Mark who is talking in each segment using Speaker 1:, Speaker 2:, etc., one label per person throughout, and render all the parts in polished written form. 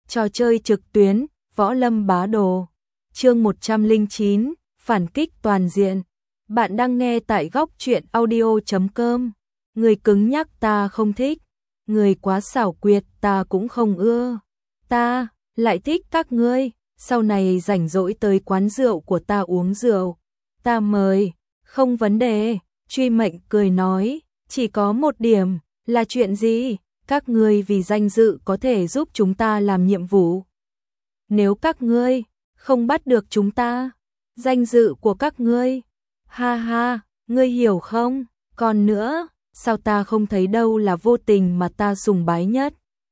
Speaker 1: Trò chơi trực tuyến, Võ Lâm Bá Đồ. Chương 109, phản kích toàn diện. Bạn đang nghe tại góc truyện audio.com. Người cứng nhắc ta không thích, người quá xảo quyệt ta cũng không ưa. Ta lại thích các ngươi, sau này rảnh rỗi tới quán rượu của ta uống rượu, ta mời, không vấn đề. Truy Mệnh cười nói, chỉ có một điểm, là chuyện gì? Các ngươi vì danh dự có thể giúp chúng ta làm nhiệm vụ. Nếu các ngươi không bắt được chúng ta, danh dự của các ngươi, ha ha, ngươi hiểu không? Còn nữa, sao ta không thấy đâu là Vô Tình mà ta sùng bái nhất?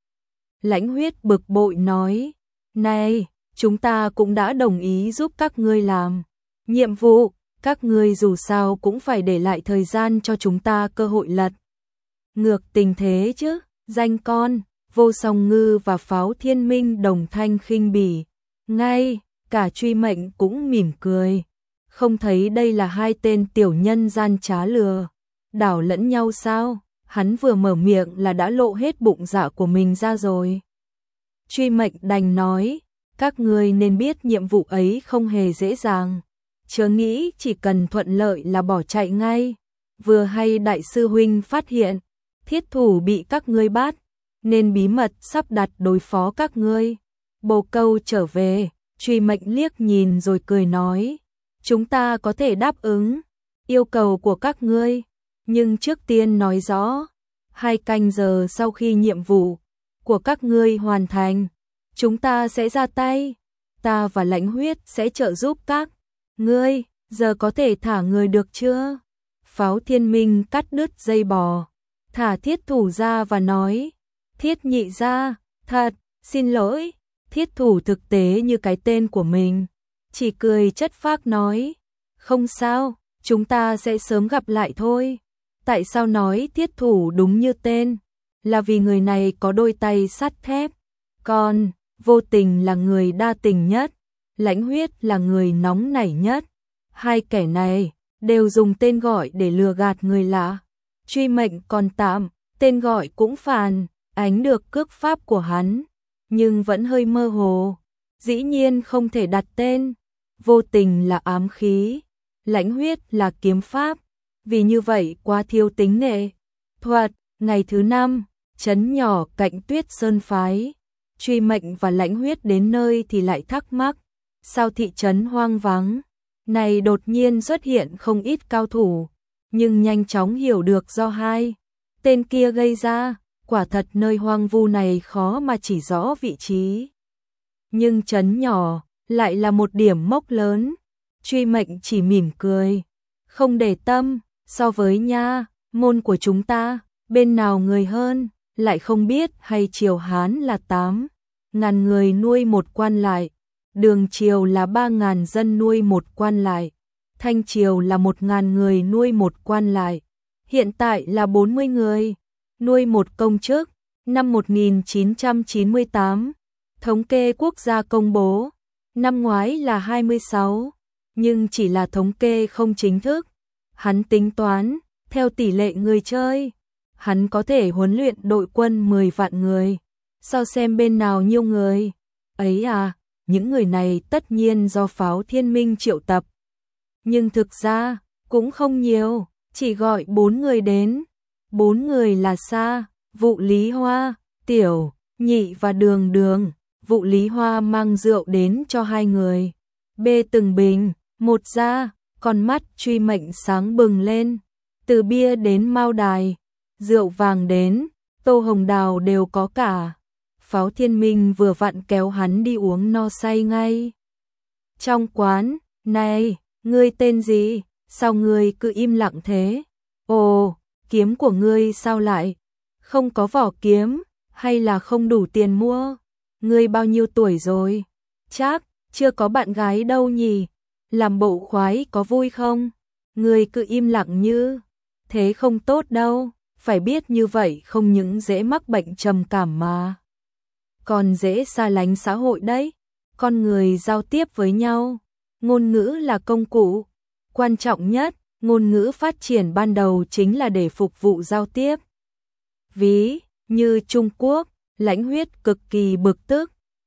Speaker 1: Lãnh Huyết bực bội nói, này, chúng ta cũng đã đồng ý giúp các ngươi làm nhiệm vụ, các ngươi dù sao cũng phải để lại thời gian cho chúng ta cơ hội lật ngược tình thế chứ. Danh con, Vô Song Ngư và Pháo Thiên Minh đồng thanh khinh bỉ. Ngay, cả Truy Mệnh cũng mỉm cười. Không thấy đây là hai tên tiểu nhân gian trá lừa đảo lẫn nhau sao? Hắn vừa mở miệng là đã lộ hết bụng dạ của mình ra rồi. Truy Mệnh đành nói, các ngươi nên biết nhiệm vụ ấy không hề dễ dàng. Chớ nghĩ chỉ cần thuận lợi là bỏ chạy ngay. Vừa hay đại sư huynh phát hiện thiết thủ bị các ngươi bắt, nên bí mật sắp đặt đối phó các ngươi. Bồ Câu trở về, Truy Mệnh liếc nhìn rồi cười nói, chúng ta có thể đáp ứng yêu cầu của các ngươi, nhưng trước tiên nói rõ, 2 canh giờ sau khi nhiệm vụ của các ngươi hoàn thành, chúng ta sẽ ra tay, ta và Lãnh Huyết sẽ trợ giúp các ngươi, giờ có thể thả người được chưa? Pháo Thiên Minh cắt đứt dây bò, thả thiết thủ ra và nói, Thiết nhị ra, thật, xin lỗi. Thiết thủ thực tế như cái tên của mình, chỉ cười chất phác nói, không sao, chúng ta sẽ sớm gặp lại thôi. Tại sao nói thiết thủ đúng như tên? Là vì người này có đôi tay sắt thép, còn Vô Tình là người đa tình nhất, Lãnh Huyết là người nóng nảy nhất. Hai kẻ này đều dùng tên gọi để lừa gạt người lạ. Truy Mệnh còn tạm, tên gọi cũng phàn ánh được cước pháp của hắn, nhưng vẫn hơi mơ hồ. Dĩ nhiên không thể đặt tên. Vô Tình là ám khí, Lãnh Huyết là kiếm pháp, vì như vậy quá thiếu tính nghệ thuật. Ngày thứ 5, trấn nhỏ cạnh Tuyết Sơn phái, Truy Mệnh và Lãnh Huyết đến nơi thì lại thắc mắc, sao thị trấn hoang vắng này đột nhiên xuất hiện không ít cao thủ, nhưng nhanh chóng hiểu được do hai tên kia gây ra. Quả thật nơi hoang vu này khó mà chỉ rõ vị trí, nhưng trấn nhỏ lại là một điểm mốc lớn. Truy Mệnh chỉ mỉm cười, không để tâm. So với nha môn của chúng ta, bên nào người hơn, lại không biết hay Triều Hán là 8.000 người nuôi một quan lại, Đường Triều là 3.000 dân nuôi một quan lại, Thanh Triều là 1.000 người nuôi một quan lại, hiện tại là 40 người nuôi một công chức. Năm 1998, thống kê quốc gia công bố, năm ngoái là 26, nhưng chỉ là thống kê không chính thức. Hắn tính toán, theo tỷ lệ người chơi, hắn có thể huấn luyện đội quân 10 vạn người, so xem bên nào nhiều người. Ấy à, những người này tất nhiên do Pháo Thiên Minh triệu tập, nhưng thực ra cũng không nhiều, chỉ gọi 4 người đến. 4 người là Sa, Vụ Lý Hoa, Tiểu Nhị và Đường Đường. Vụ Lý Hoa mang rượu đến cho 2 người, bê từng bình một ra. Con mắt Truy Mệnh sáng bừng lên, từ bia đến mao đài, rượu vàng đến tô hồng đào đều có cả. Pháo Thiên Minh vừa vặn kéo hắn đi uống no say ngay trong quán. Này, ngươi tên gì? Sao ngươi cứ im lặng thế? Ồ, kiếm của ngươi sao lại không có vỏ kiếm, hay là không đủ tiền mua? Ngươi bao nhiêu tuổi rồi? Chắc chưa có bạn gái đâu nhỉ? Làm bộ khoái có vui không? Ngươi cứ im lặng như thế không tốt đâu, phải biết như vậy không những dễ mắc bệnh trầm cảm mà còn dễ xa lánh xã hội đấy. Con người giao tiếp với nhau, ngôn ngữ là công cụ quan trọng nhất. Ngôn ngữ phát triển ban đầu chính là để phục vụ giao tiếp. Ví như Trung Quốc, Lãnh Huyết cực kỳ bực tức,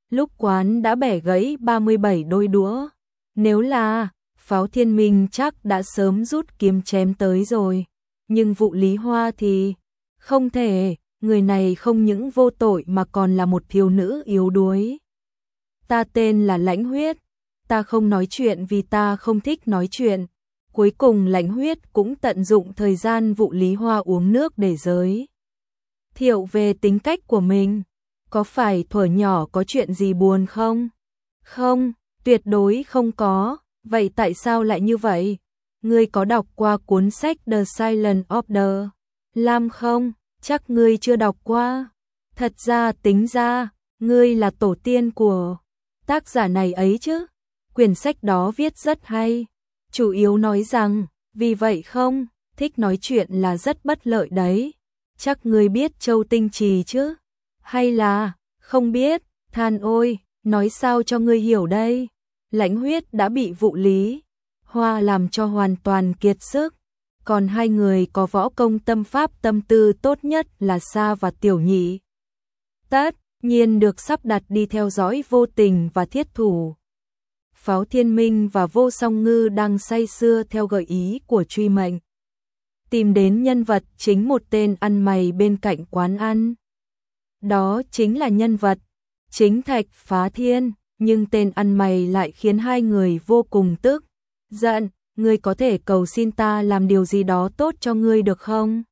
Speaker 1: lúc quán đã bẻ gãy 37 đôi đũa. Nếu là Pháo Thiên Minh chắc đã sớm rút kiếm chém tới rồi. Nhưng vụ Lý Hoa thì không thể, người này không những vô tội mà còn là một thiếu nữ yếu đuối. Ta tên là Lãnh Huyết, ta không nói chuyện vì ta không thích nói chuyện. Cuối cùng Lãnh Huyết cũng tận dụng thời gian vụ Lý Hoa uống nước để giới thiệu về tính cách của mình. Có phải thuở nhỏ có chuyện gì buồn không? Không, tuyệt đối không có. Vậy tại sao lại như vậy? Ngươi có đọc qua cuốn sách The Silence of the Lamb không? Chắc ngươi chưa đọc qua. Thật ra tính ra, ngươi là tổ tiên của tác giả này ấy chứ. Quyển sách đó viết rất hay. Chủ yếu nói rằng, vì vậy không, thích nói chuyện là rất bất lợi đấy. Chắc ngươi biết Châu Tinh Trì chứ? Hay là, không biết, than ôi, nói sao cho ngươi hiểu đây? Lãnh Huyết đã bị vụ Lý Hoa làm cho hoàn toàn kiệt sức. Còn hai người có võ công tâm pháp tâm tư tốt nhất là Sa và Tiểu Nhị. Tất nhiên được sắp đặt đi theo dõi Vô Tình và Thiết Thủ. Pháo Thiên Minh và Vô Song Ngư đang say sưa theo gợi ý của Truy Mệnh. Tìm đến nhân vật chính một tên ăn mày bên cạnh quán ăn. Đó chính là nhân vật chính Thạch Phá Thiên, nhưng tên ăn mày lại khiến hai người vô cùng tức giận. Ngươi có thể cầu xin ta làm điều gì đó tốt cho ngươi được không?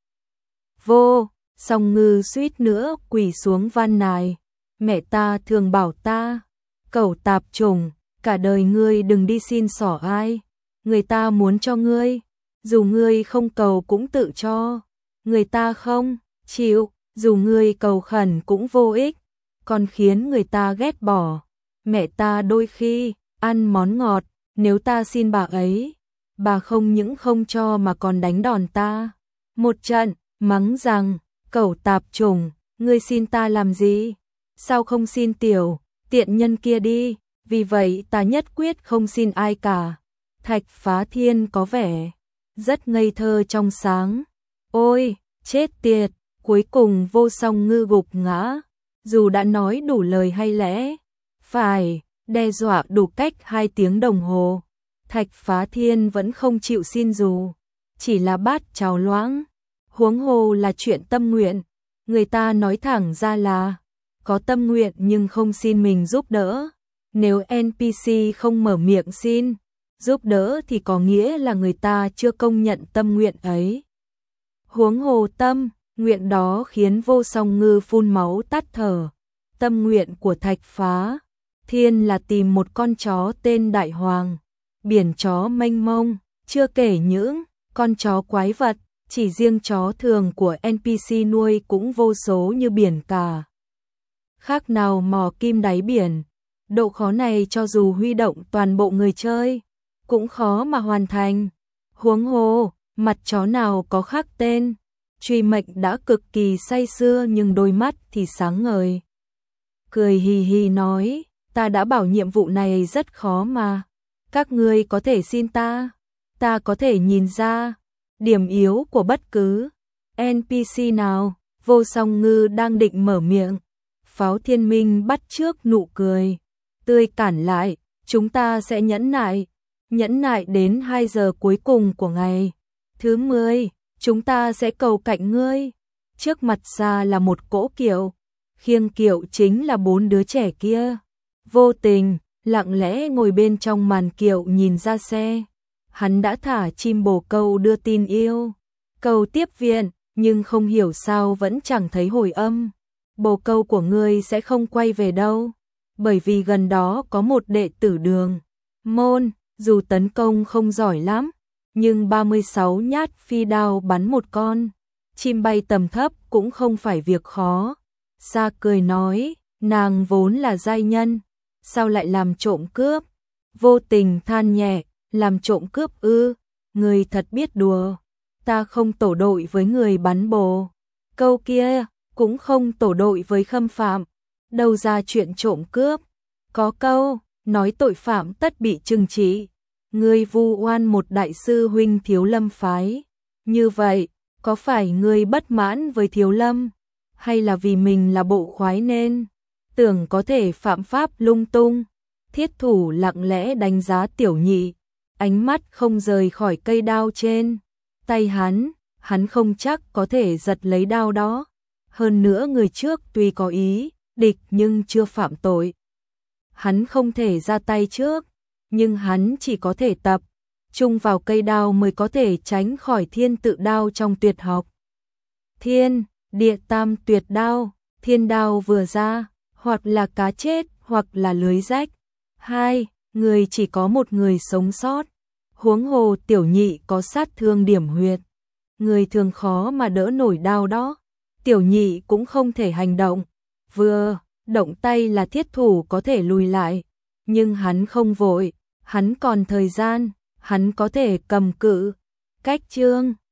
Speaker 1: Vô Song Ngư suýt nữa quỳ xuống van nài. Mẹ ta thường bảo ta, cẩu tạp chủng, cả đời ngươi đừng đi xin xỏ ai. Người ta muốn cho ngươi, dù ngươi không cầu cũng tự cho. Người ta không chịu, dù ngươi cầu khẩn cũng vô ích, còn khiến người ta ghét bỏ. Mẹ ta đôi khi ăn món ngọt, nếu ta xin bà ấy, bà không những không cho mà còn đánh đòn ta một trận, mắng rằng, cẩu tạp chủng, ngươi xin ta làm gì? Sao không xin tiểu tiện nhân kia đi? Vì vậy ta nhất quyết không xin ai cả. Thạch Phá Thiên có vẻ rất ngây thơ trong sáng. Ôi, chết tiệt, cuối cùng Vô Song Ngư gục ngã. Dù đã nói đủ lời hay lẽ phải đe dọa đủ cách 2 tiếng đồng hồ, Thạch Phá Thiên vẫn không chịu xin dù chỉ là bát cháo loãng. Huống hồ là chuyện tâm nguyện, người ta nói thẳng ra là có tâm nguyện nhưng không xin mình giúp đỡ. Nếu NPC không mở miệng xin giúp đỡ thì có nghĩa là người ta chưa công nhận tâm nguyện ấy. Huống hồ tâm nguyện đó khiến Vô Song Ngư phun máu tắt thở. Tâm nguyện của Thạch Phá Thiên là tìm một con chó tên Đại Hoàng. Biển chó mênh mông, chưa kể những con chó quái vật, chỉ riêng chó thường của NPC nuôi cũng vô số như biển cả. Khác nào mò kim đáy biển. Độ khó này cho dù huy động toàn bộ người chơi, cũng khó mà hoàn thành. Huống hồ, mặt chó nào có khác tên. Truy Mệnh đã cực kỳ say sưa nhưng đôi mắt thì sáng ngời. Cười hì hì nói, ta đã bảo nhiệm vụ này rất khó mà. Các ngươi có thể xin ta có thể nhìn ra điểm yếu của bất cứ NPC nào. Vô Song Ngư đang định mở miệng, Pháo Thiên Minh bắt trước nụ cười tươi cản lại, chúng ta sẽ nhẫn nại đến 2 giờ cuối cùng của ngày thứ 10, chúng ta sẽ cầu cạnh ngươi. Trước mặt Sa là một cỗ kiệu, khiêng kiệu chính là 4 đứa trẻ kia. Vô Tình lặng lẽ ngồi bên trong màn kiệu nhìn ra xe. Hắn đã thả chim bồ câu đưa tin yêu cầu tiếp viện, nhưng không hiểu sao vẫn chẳng thấy hồi âm. Bồ câu của ngươi sẽ không quay về đâu, bởi vì gần đó có một đệ tử Đường Môn, dù tấn công không giỏi lắm, nhưng 36 nhát phi đao bắn một con chim bay tầm thấp cũng không phải việc khó. Sa cười nói, nàng vốn là giai nhân, sao lại làm trộm cướp? Vô Tình than nhẹ, làm trộm cướp ư? Người thật biết đùa. Ta không tổ đội với người bắn bồ câu kia, cũng không tổ đội với khâm phạm. Đâu ra chuyện trộm cướp. Có câu nói tội phạm tất bị trừng trị. Ngươi vu oan một đại sư huynh Thiếu Lâm phái. Như vậy, có phải ngươi bất mãn với Thiếu Lâm, hay là vì mình là bộ khoái nên tưởng có thể phạm pháp lung tung. Thiết thủ lặng lẽ đánh giá Tiểu Nhị, ánh mắt không rời khỏi cây đao trên tay hắn không chắc có thể giật lấy đao đó. Hơn nữa người trước tuy có ý địch nhưng chưa phạm tội. Hắn không thể ra tay trước, nhưng hắn chỉ có thể tập trung vào cây đao mới có thể tránh khỏi thiên tự đao trong tuyệt học. Thiên, địa tam tuyệt đao, thiên đao vừa ra, hoặc là cá chết, hoặc là lưới rách. Hai, người chỉ có một người sống sót. Huống hồ Tiểu Nhị có sát thương điểm huyệt. Người thường khó mà đỡ nổi đao đó. Tiểu Nhị cũng không thể hành động. Vừa động tay là thiết thủ có thể lùi lại. Nhưng hắn không vội, hắn còn thời gian, hắn có thể cầm cự. Cách chương